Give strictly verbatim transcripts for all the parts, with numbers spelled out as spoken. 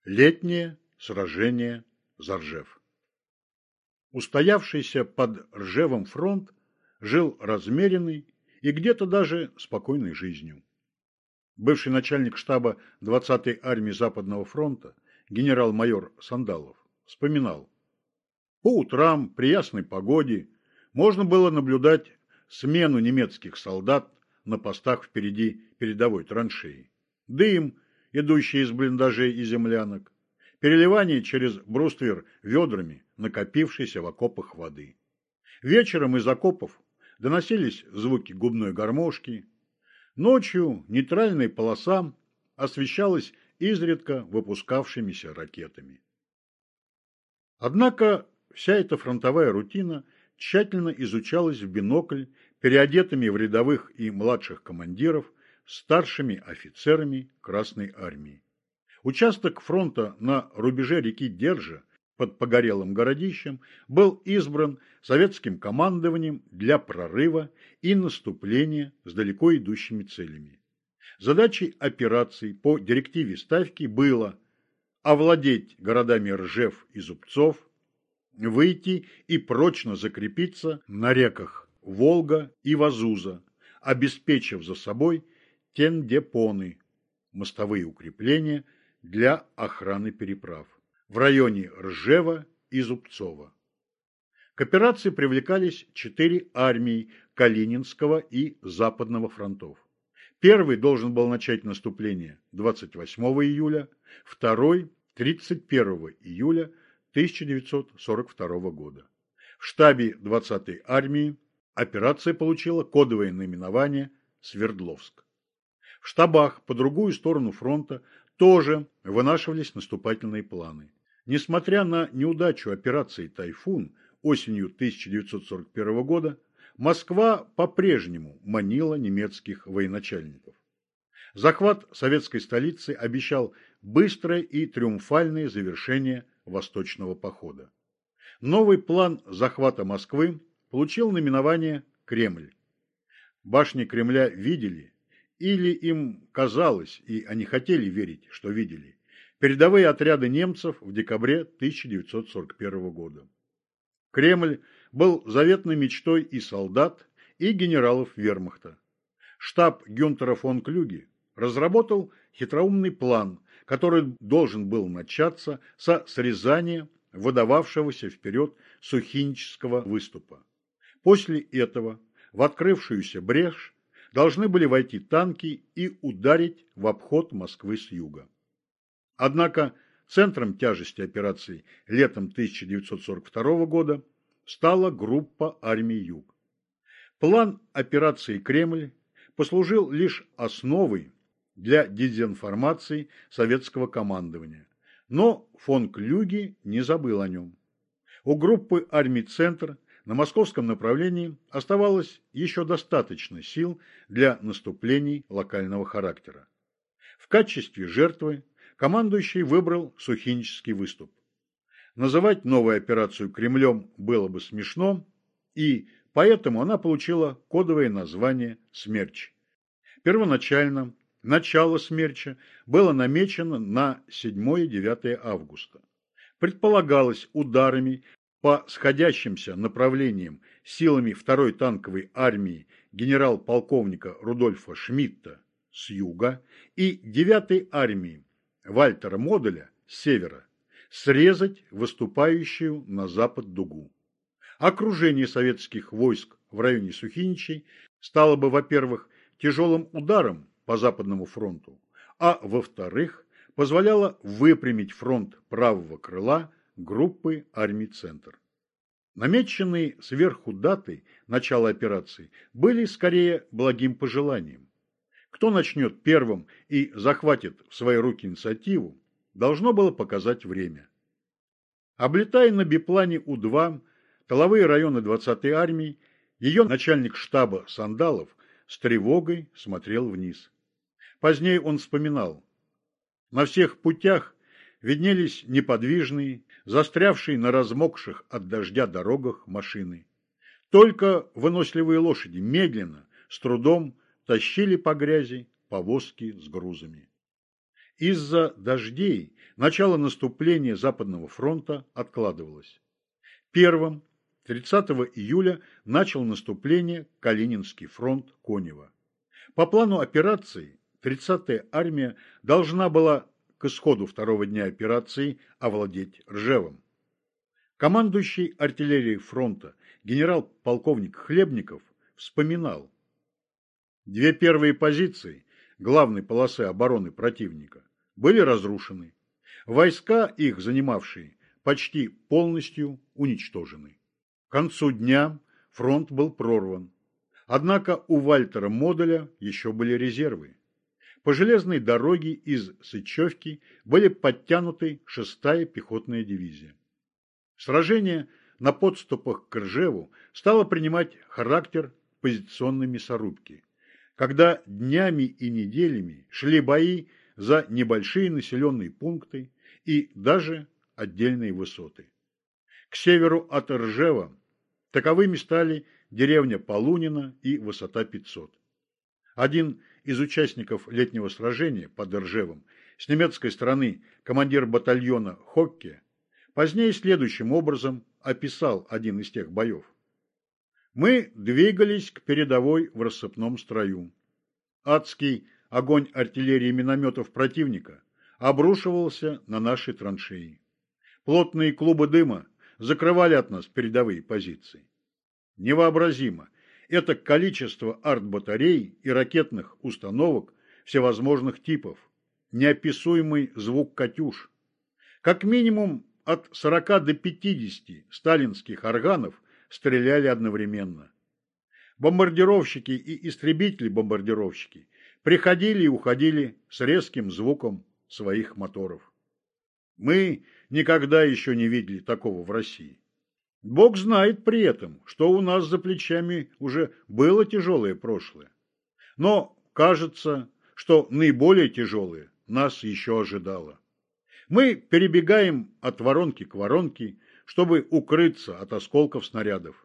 Летнее сражение за Ржев. Устоявшийся под Ржевом фронт жил размеренной и где-то даже спокойной жизнью. Бывший начальник штаба двадцатой армии Западного фронта генерал-майор Сандалов вспоминал: по утрам при ясной погоде можно было наблюдать смену немецких солдат на постах впереди передовой траншеи. Дым, идущий из блиндажей и землянок, переливание через бруствер ведрами накопившейся в окопах воды. Вечером из окопов доносились звуки губной гармошки. Ночью нейтральная полоса освещалась изредка выпускавшимися ракетами. Однако вся эта фронтовая рутина тщательно изучалась в бинокль переодетыми в рядовых и младших командиров старшими офицерами Красной армии. Участок фронта на рубеже реки Держа под Погорелым городищем был избран советским командованием для прорыва и наступления с далеко идущими целями. Задачей операций по директиве Ставки было овладеть городами Ржев и Зубцов, выйти и прочно закрепиться на реках Волга и Вазуза, обеспечив за собой тендепоны, мостовые укрепления для охраны переправ в районе Ржева и Зубцова. К операции привлекались четыре армии Калининского и Западного фронтов. Первый должен был начать наступление двадцать восьмого июля, второй – тридцать первого июля тысяча девятьсот сорок второго года. В штабе двадцатой армии операция получила кодовое наименование «Свердловск». В штабах по другую сторону фронта тоже вынашивались наступательные планы. Несмотря на неудачу операции «Тайфун» осенью тысяча девятьсот сорок первого года, Москва по-прежнему манила немецких военачальников. Захват советской столицы обещал быстрое и триумфальное завершение Восточного похода. Новый план захвата Москвы получил наименование «Кремль». Башни Кремля видели, или им казалось, и они хотели верить, что видели, передовые отряды немцев в декабре тысяча девятьсот сорок первого года. Кремль был заветной мечтой и солдат, и генералов вермахта. Штаб Гюнтера фон Клюге разработал хитроумный план, который должен был начаться со срезания выдававшегося вперед Сухинического выступа. После этого в открывшуюся брешь должны были войти танки и ударить в обход Москвы с юга. Однако центром тяжести операции летом тысяча девятьсот сорок второго года стала группа армий Юг. План операции «Кремль» послужил лишь основой для дезинформации советского командования, но фон Клюге не забыл о нем. У группы армий «Центр» на московском направлении оставалось еще достаточно сил для наступлений локального характера. В качестве жертвы командующий выбрал Сухинический выступ. Называть новую операцию Кремлем было бы смешно, и поэтому она получила кодовое название «Смерч». Первоначально начало Смерча было намечено на седьмое-девятое августа. Предполагалось ударами по сходящимся направлениям силами второй танковой армии генерал-полковника Рудольфа Шмидта с юга и девятой армии Вальтера Моделя с севера срезать выступающую на запад дугу. Окружение советских войск в районе Сухиничей стало бы, во-первых, тяжелым ударом по Западному фронту, а во-вторых, позволяло выпрямить фронт правого крыла группы армий «Центр». Намеченные сверху даты начала операции были скорее благим пожеланием. Кто начнет первым и захватит в свои руки инициативу, должно было показать время. Облетая на биплане У-два тыловые районы двадцатой армии, ее начальник штаба Сандалов с тревогой смотрел вниз. Позднее он вспоминал: на всех путях виднелись неподвижные, застрявшие на размокших от дождя дорогах машины. Только выносливые лошади медленно, с трудом тащили по грязи повозки с грузами. Из-за дождей начало наступления Западного фронта откладывалось. Первым тридцатого июля начал наступление Калининский фронт Конева. По плану операции тридцатая армия должна была к исходу второго дня операции овладеть Ржевом. Командующий артиллерией фронта генерал-полковник Хлебников вспоминал: две первые позиции главной полосы обороны противника были разрушены, войска, их занимавшие, почти полностью уничтожены. К концу дня фронт был прорван, однако у Вальтера Моделя еще были резервы. По железной дороге из Сычевки были подтянуты шестая пехотная дивизия. Сражение на подступах к Ржеву стало принимать характер позиционной мясорубки, когда днями и неделями шли бои за небольшие населенные пункты и даже отдельные высоты. К северу от Ржева таковыми стали деревня Полунина и высота пятьсот. Один из участников летнего сражения под Ржевом с немецкой стороны командир батальона Хокке позднее следующим образом описал один из тех боев. Мы двигались к передовой в рассыпном строю. Адский огонь артиллерии и минометов противника обрушивался на наши траншеи. Плотные клубы дыма закрывали от нас передовые позиции. Невообразимо это количество артбатарей и ракетных установок всевозможных типов, неописуемый звук «Катюш». Как минимум от сорока до пятидесяти сталинских органов стреляли одновременно. Бомбардировщики и истребители-бомбардировщики приходили и уходили с резким звуком своих моторов. Мы никогда еще не видели такого в России. Бог знает при этом, что у нас за плечами уже было тяжелое прошлое. Но кажется, что наиболее тяжелое нас еще ожидало. Мы перебегаем от воронки к воронке, чтобы укрыться от осколков снарядов.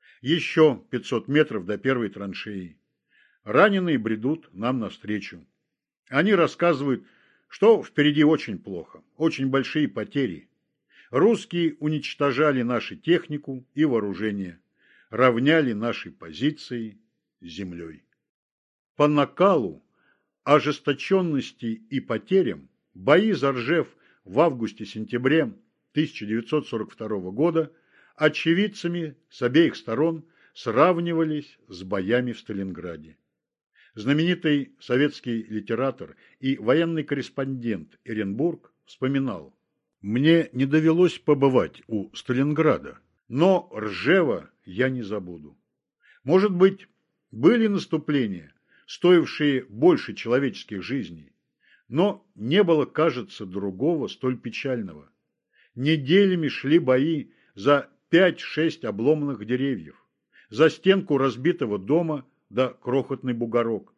Еще пятьсот метров до первой траншеи. Раненые бредут нам навстречу. Они рассказывают, что впереди очень плохо, очень большие потери. Русские уничтожали нашу технику и вооружение, равняли наши позиции с землей. По накалу, ожесточенности и потерям бои за Ржев в августе-сентябре тысяча девятьсот сорок второго года очевидцами с обеих сторон сравнивались с боями в Сталинграде. Знаменитый советский литератор и военный корреспондент Эренбург вспоминал: «Мне не довелось побывать у Сталинграда, но Ржева я не забуду. Может быть, были наступления, стоившие больше человеческих жизней, но не было, кажется, другого столь печального. Неделями шли бои за пять-шесть обломанных деревьев, за стенку разбитого дома да крохотный бугорок.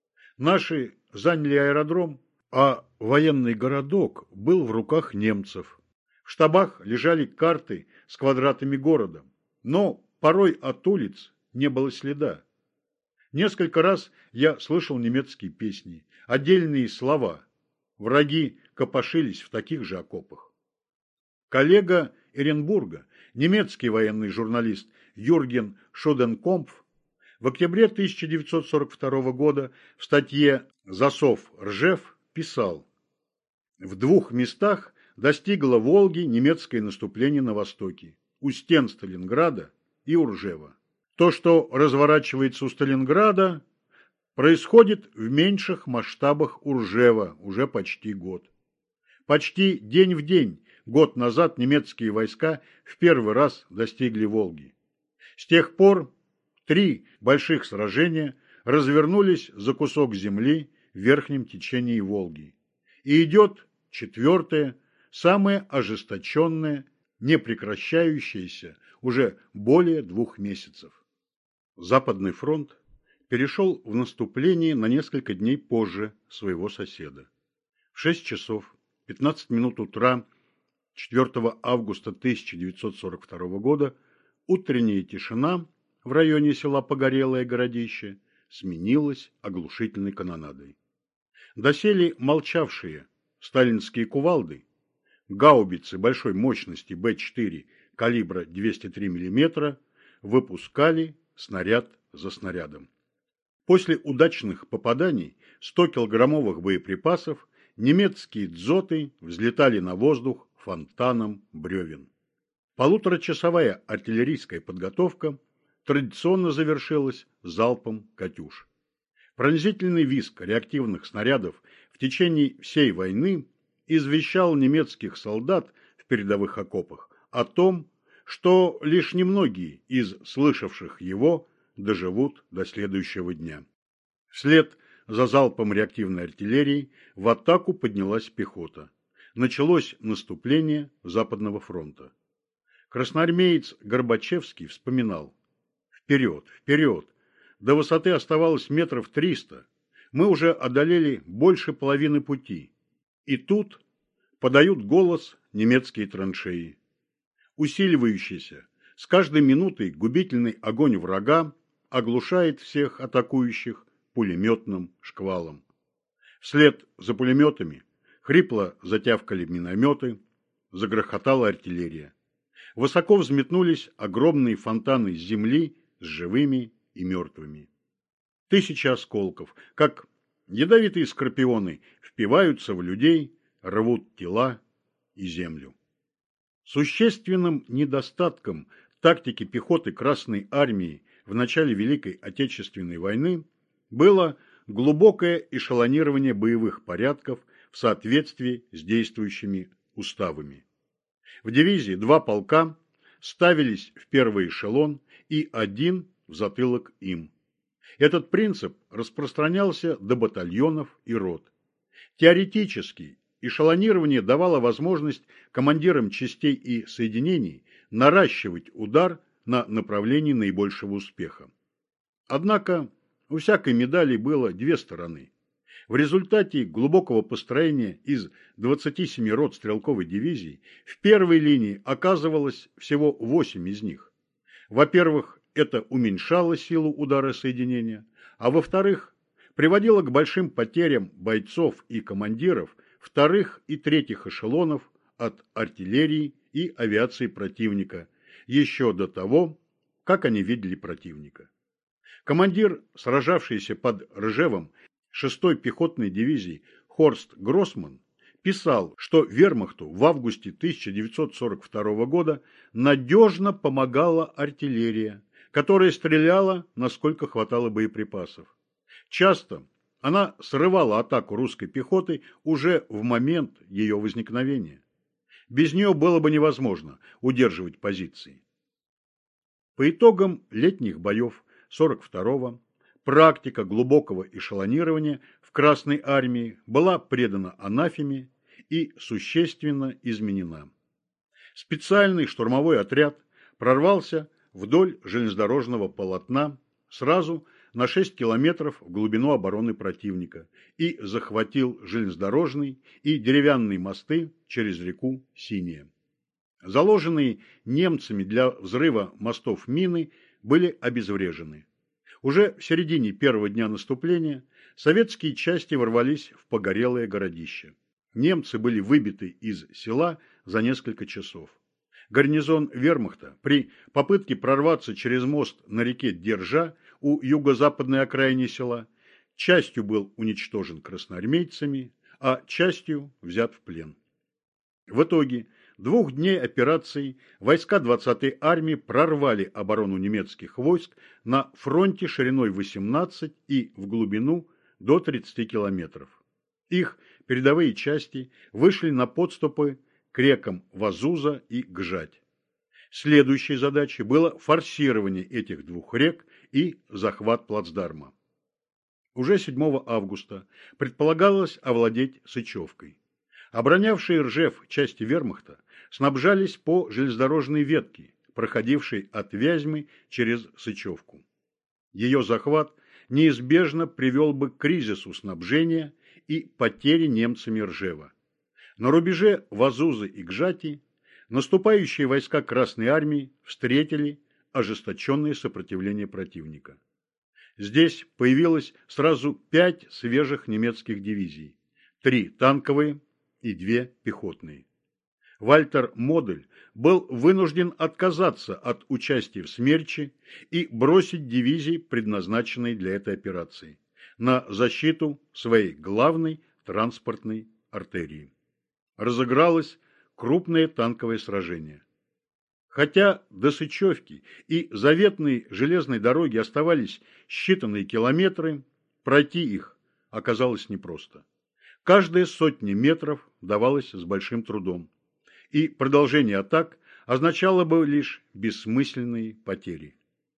Наши заняли аэродром, а военный городок был в руках немцев. В штабах лежали карты с квадратами города, но порой от улиц не было следа. Несколько раз я слышал немецкие песни, отдельные слова. Враги копошились в таких же окопах». Коллега Эренбурга, немецкий военный журналист Юрген Шуденкомпф, в октябре тысяча девятьсот сорок второго года в статье «Засов Ржев» писал: «В двух местах достигло Волги немецкое наступление на востоке, у стен Сталинграда и у Ржева. То, что разворачивается у Сталинграда, происходит в меньших масштабах у Ржева уже почти год. Почти день в день, год назад немецкие войска в первый раз достигли Волги. С тех пор три больших сражения развернулись за кусок земли в верхнем течении Волги. И идет четвертое, самое ожесточенное, не прекращающееся уже более двух месяцев». Западный фронт перешел в наступление на несколько дней позже своего соседа. В шесть часов пятнадцать минут утра четвёртого августа тысяча девятьсот сорок второго года утренняя тишина в районе села Погорелое городище сменилась оглушительной канонадой. Доселе молчавшие сталинские кувалды, гаубицы большой мощности Б четыре калибра двести три миллиметра выпускали снаряд за снарядом. После удачных попаданий стокилограммовых боеприпасов немецкие дзоты взлетали на воздух фонтаном бревен. Полуторачасовая артиллерийская подготовка традиционно завершилась залпом «Катюш». Пронзительный визг реактивных снарядов в течение всей войны извещал немецких солдат в передовых окопах о том, что лишь немногие из слышавших его доживут до следующего дня. Вслед за залпом реактивной артиллерии в атаку поднялась пехота. Началось наступление Западного фронта. Красноармеец Горбачевский вспоминал: «Вперед, вперед! До высоты оставалось метров триста. Мы уже одолели больше половины пути. И тут подают голос немецкие траншеи. Усиливающийся с каждой минутой губительный огонь врага оглушает всех атакующих пулеметным шквалом. Вслед за пулеметами хрипло затявкали минометы, загрохотала артиллерия. Высоко взметнулись огромные фонтаны земли с живыми и мертвыми. Тысячи осколков, как ядовитые скорпионы, впиваются в людей, рвут тела и землю. Существенным недостатком тактики пехоты Красной Армии в начале Великой Отечественной войны было глубокое эшелонирование боевых порядков в соответствии с действующими уставами. В дивизии два полка ставились в первый эшелон и один в затылок им. Этот принцип распространялся до батальонов и рот. Теоретически эшелонирование давало возможность командирам частей и соединений наращивать удар на направлении наибольшего успеха. Однако у всякой медали было две стороны. В результате глубокого построения из двадцати семи рот стрелковой дивизии в первой линии оказывалось всего восемь из них. Во-первых, это уменьшало силу удара соединения, а во-вторых, приводило к большим потерям бойцов и командиров вторых и третьих эшелонов от артиллерии и авиации противника, еще до того, как они видели противника. Командир, сражавшийся под Ржевом шестой пехотной дивизии Хорст Гроссман, писал, что вермахту в августе тысяча девятьсот сорок второго года надежно помогала артиллерия, которая стреляла, насколько хватало боеприпасов. Часто она срывала атаку русской пехоты уже в момент ее возникновения. Без нее было бы невозможно удерживать позиции. По итогам летних боев сорок второго практика глубокого эшелонирования в Красной Армии была предана анафеме и существенно изменена. Специальный штурмовой отряд прорвался вдоль железнодорожного полотна сразу на шесть километров в глубину обороны противника и захватил железнодорожный и деревянные мосты через реку Синяя. Заложенные немцами для взрыва мостов мины были обезврежены. Уже в середине первого дня наступления советские части ворвались в погорелое городище. Немцы были выбиты из села за несколько часов. Гарнизон вермахта при попытке прорваться через мост на реке Держа у юго-западной окраины села частью был уничтожен красноармейцами, а частью взят в плен. В итоге двух дней операции войска двадцатой армии прорвали оборону немецких войск на фронте шириной восемнадцать и в глубину до тридцати километров. Их передовые части вышли на подступы к рекам Вазуза и Гжать. Следующей задачей было форсирование этих двух рек и захват плацдарма. Уже седьмого августа предполагалось овладеть Сычевкой. Оборонявшие Ржев части вермахта снабжались по железнодорожной ветке, проходившей от Вязьмы через Сычевку. Ее захват неизбежно привел бы к кризису снабжения и потере немцами Ржева. На рубеже Вазузы и Гжати наступающие войска Красной Армии встретили ожесточенное сопротивление противника. Здесь появилось сразу пять свежих немецких дивизий, три танковые и две пехотные. Вальтер Модель был вынужден отказаться от участия в «Смерче» и бросить дивизии, предназначенные для этой операции, на защиту своей главной транспортной артерии. Разыгралось крупное танковое сражение. Хотя до Сычевки и заветной железной дороги оставались считанные километры, пройти их оказалось непросто. Каждая сотня метров давалась с большим трудом, и продолжение атак означало бы лишь бессмысленные потери.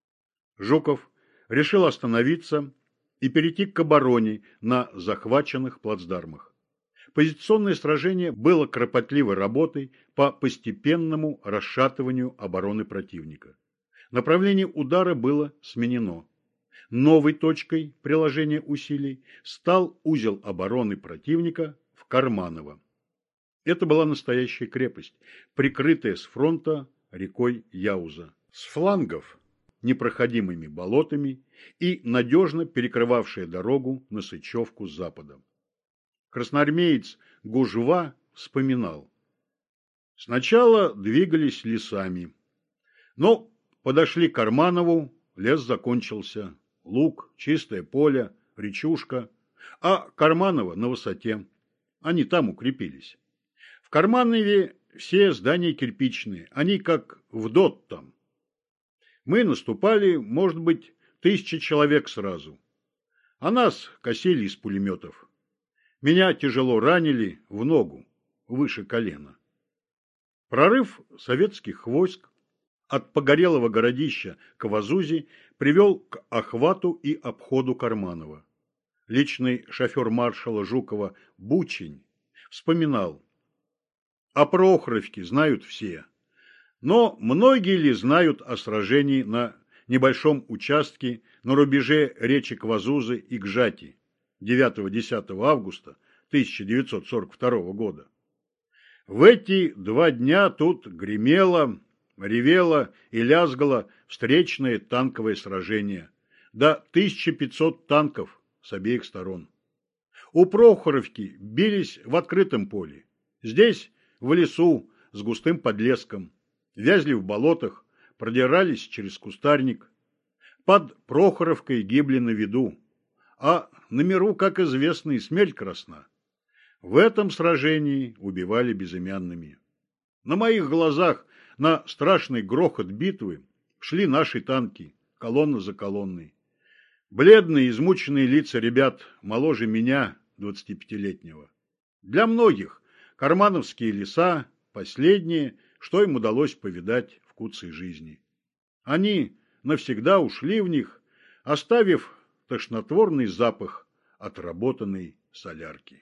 Жуков решил остановиться и перейти к обороне на захваченных плацдармах. Позиционное сражение было кропотливой работой по постепенному расшатыванию обороны противника. Направление удара было сменено. Новой точкой приложения усилий стал узел обороны противника в Карманово. Это была настоящая крепость, прикрытая с фронта рекой Яуза, с флангов непроходимыми болотами и надежно перекрывавшая дорогу на Сычевку с запада. Красноармеец Гужва вспоминал: «Сначала двигались лесами, но подошли к Карманову, лес закончился, луг, чистое поле, речушка, а Карманово на высоте, они там укрепились. В Карманове все здания кирпичные, они как в ДОТ там. Мы наступали, может быть, тысячи человек сразу, а нас косили из пулеметов. Меня тяжело ранили в ногу, выше колена». Прорыв советских войск от погорелого городища к Вазузи привел к охвату и обходу Карманова. Личный шофер маршала Жукова Бучень вспоминал: «О Прохоровке знают все, но многие ли знают о сражении на небольшом участке на рубеже речек Вазузы и Гжати девятого-десятого августа тысяча девятьсот сорок второго года. В эти два дня тут гремело, ревело и лязгало встречное танковое сражение, до тысяча пятьсот танков с обеих сторон. У Прохоровки бились в открытом поле, здесь в лесу с густым подлеском, вязли в болотах, продирались через кустарник. Под Прохоровкой гибли на виду, а на миру, как известно, и смерть красна. В этом сражении убивали безымянными. На моих глазах на страшный грохот битвы шли наши танки, колонна за колонной. Бледные, измученные лица ребят моложе меня, двадцатипятилетнего. Для многих кармановские леса – последнее, что им удалось повидать в куцей жизни. Они навсегда ушли в них, оставив тошнотворный запах отработанной солярки.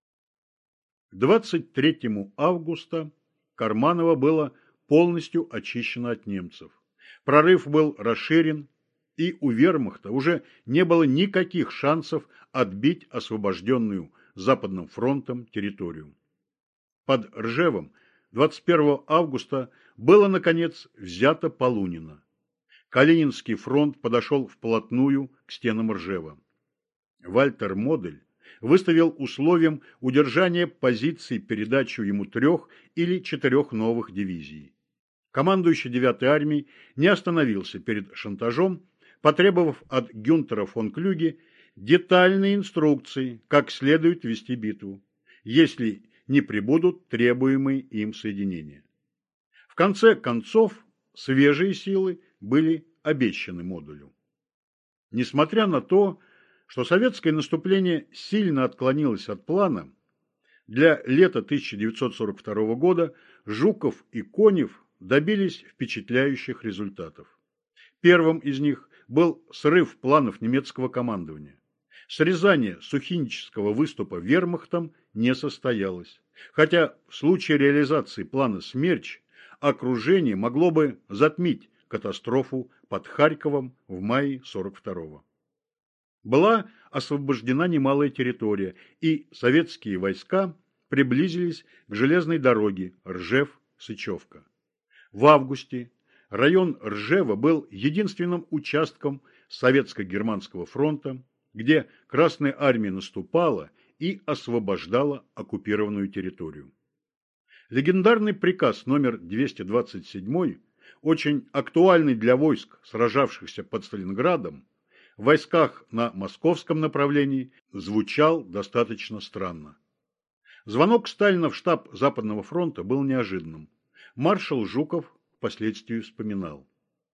К двадцать третьему августа Карманово было полностью очищено от немцев. Прорыв был расширен, и у вермахта уже не было никаких шансов отбить освобожденную Западным фронтом территорию. Под Ржевом двадцать первого августа было, наконец, взято Полунино. Калининский фронт подошел вплотную к стенам Ржева. Вальтер Модель выставил условием удержания позиций передачу ему трех или четырех новых дивизий. Командующий девятой армией не остановился перед шантажом, потребовав от Гюнтера фон Клюге детальные инструкции, как следует вести битву, если не прибудут требуемые им соединения. В конце концов, свежие силы были обещаны Модулю. Несмотря на то, что советское наступление сильно отклонилось от плана, для лета тысяча девятьсот сорок второго года Жуков и Конев добились впечатляющих результатов. Первым из них был срыв планов немецкого командования. Срезание Сухинического выступа вермахтом не состоялось, хотя в случае реализации плана «Смерч» окружение могло бы затмить катастрофу под Харьковом в мае сорок второго. Была освобождена немалая территория, и советские войска приблизились к железной дороге Ржев-Сычевка. В августе район Ржева был единственным участком Советско-Германского фронта, где Красная армия наступала и освобождала оккупированную территорию. Легендарный приказ номер двести двадцать семь, очень актуальный для войск, сражавшихся под Сталинградом, в войсках на московском направлении звучал достаточно странно. Звонок Сталина в штаб Западного фронта был неожиданным. Маршал Жуков впоследствии вспоминал.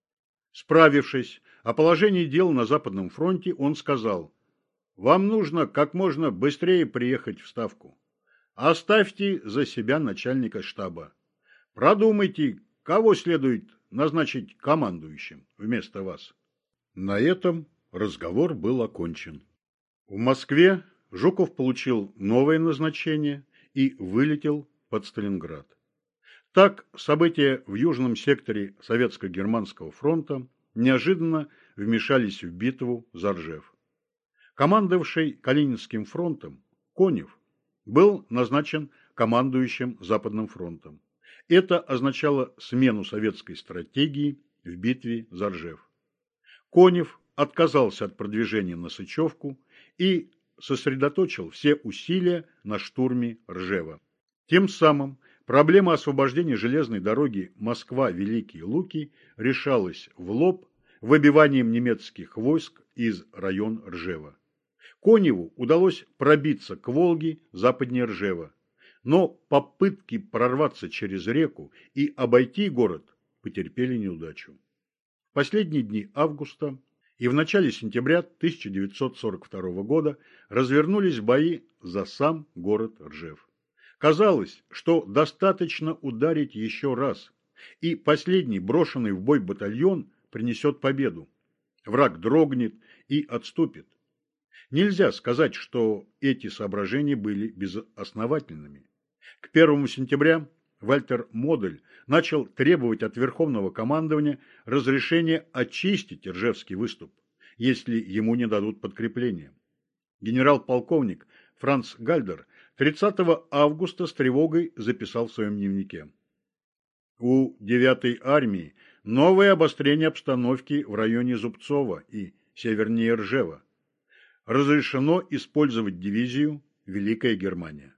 Справившись о положении дел на Западном фронте, он сказал: «Вам нужно как можно быстрее приехать в Ставку. Оставьте за себя начальника штаба. Продумайте, кого следует назначить командующим вместо вас». На этом разговор был окончен. В Москве Жуков получил новое назначение и вылетел под Сталинград. Так, события в южном секторе Советско-Германского фронта неожиданно вмешались в битву за Ржев. Командовавший Калининским фронтом Конев был назначен командующим Западным фронтом. Это означало смену советской стратегии в битве за Ржев. Конев отказался от продвижения на Сычевку и сосредоточил все усилия на штурме Ржева. Тем самым проблема освобождения железной дороги Москва-Великие Луки решалась в лоб выбиванием немецких войск из района Ржева. Коневу удалось пробиться к Волге западнее Ржева, но попытки прорваться через реку и обойти город потерпели неудачу. В последние дни августа и в начале сентября тысяча девятьсот сорок второго года развернулись бои за сам город Ржев. Казалось, что достаточно ударить еще раз, и последний брошенный в бой батальон принесет победу. Враг дрогнет и отступит. Нельзя сказать, что эти соображения были безосновательными. К первому сентября Вальтер Модель начал требовать от Верховного командования разрешения очистить Ржевский выступ, если ему не дадут подкрепления. Генерал-полковник Франц Гальдер тридцатого августа с тревогой записал в своем дневнике: у девятой армии новое обострение обстановки в районе Зубцова и севернее Ржева. Разрешено использовать дивизию «Великая Германия».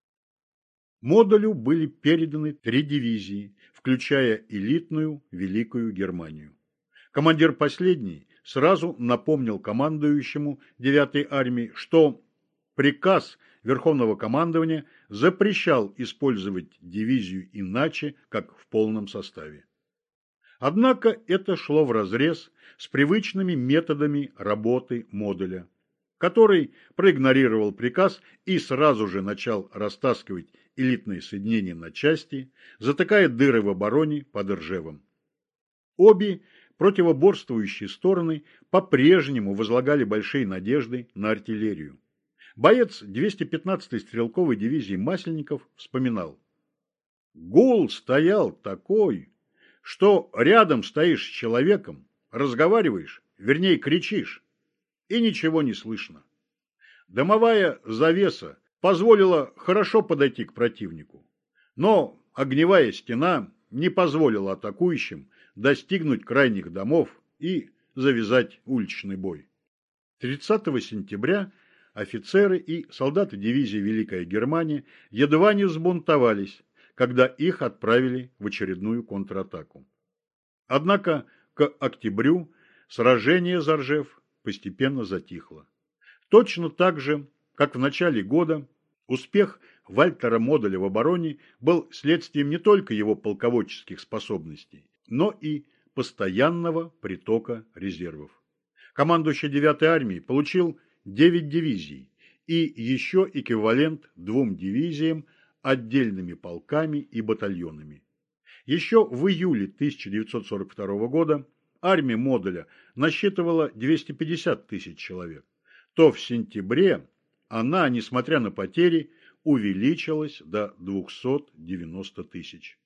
Модулю были переданы три дивизии, включая элитную Великую Германию. Командир последней сразу напомнил командующему девятой армии, что приказ Верховного командования запрещал использовать дивизию иначе, как в полном составе. Однако это шло вразрез с привычными методами работы модуля, который проигнорировал приказ и сразу же начал растаскивать элитные соединения на части, затыкая дыры в обороне под Ржевом. Обе противоборствующие стороны по-прежнему возлагали большие надежды на артиллерию. Боец двести пятнадцатой стрелковой дивизии Масленников вспоминал: «Гул стоял такой, что рядом стоишь с человеком, разговариваешь, вернее кричишь, и ничего не слышно. Дымовая завеса позволила хорошо подойти к противнику, но огневая стена не позволила атакующим достигнуть крайних домов и завязать уличный бой». тридцатого сентября офицеры и солдаты дивизии «Великая Германия» едва не взбунтовались, когда их отправили в очередную контратаку. Однако к октябрю сражение за Ржев постепенно затихло. Точно так же, как в начале года, успех Вальтера Моделя в обороне был следствием не только его полководческих способностей, но и постоянного притока резервов. Командующий девятой армией получил девять дивизий и еще эквивалент двум дивизиям, отдельными полками и батальонами. Еще в июле тысяча девятьсот сорок второго года армия Моделя насчитывала двести пятьдесят тысяч человек, то в сентябре она, несмотря на потери, увеличилась до двухсот девяноста тысяч.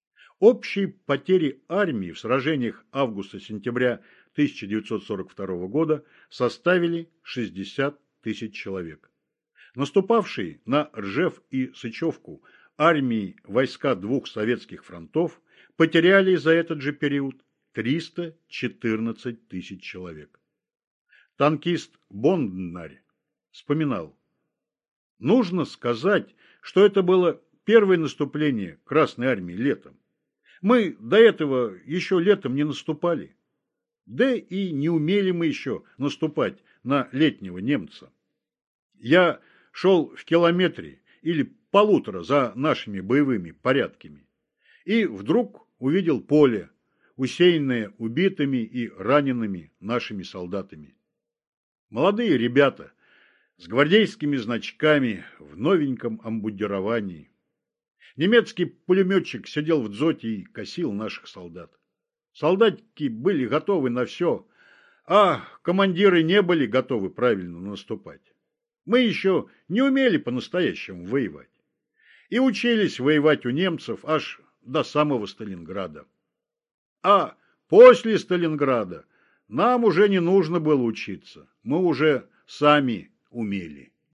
Общие потери армии в сражениях августа-сентября тысяча девятьсот сорок второго года составили шестьдесят тысяч человек. Наступавшие на Ржев и Сычевку армии войска двух советских фронтов потеряли за этот же период триста четырнадцать тысяч человек. Танкист Бонднарь вспоминал: Нужно сказать, что это было первое наступление Красной Армии летом. Мы до этого еще летом не наступали. Да и не умели мы еще наступать на летнего немца. Я шел в километре или полутора за нашими боевыми порядками. И вдруг увидел поле, усеянное убитыми и ранеными нашими солдатами. Молодые ребята с гвардейскими значками в новеньком обмундировании. Немецкий пулеметчик сидел в дзоте и косил наших солдат. Солдатики были готовы на все, а командиры не были готовы правильно наступать. Мы еще не умели по-настоящему воевать. И учились воевать у немцев аж до самого Сталинграда. А после Сталинграда нам уже не нужно было учиться. Мы уже сами умели.